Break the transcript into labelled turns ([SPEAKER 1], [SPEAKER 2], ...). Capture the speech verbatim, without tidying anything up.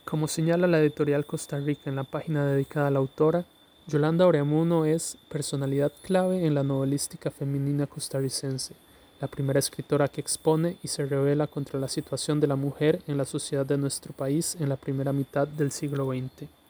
[SPEAKER 1] Como señala la editorial Costa Rica en la página dedicada a la autora, Yolanda Oreamuno es personalidad clave en la novelística femenina costarricense, la primera escritora que expone y se revela contra la situación de la mujer en la sociedad de nuestro país en la primera mitad del siglo veinte.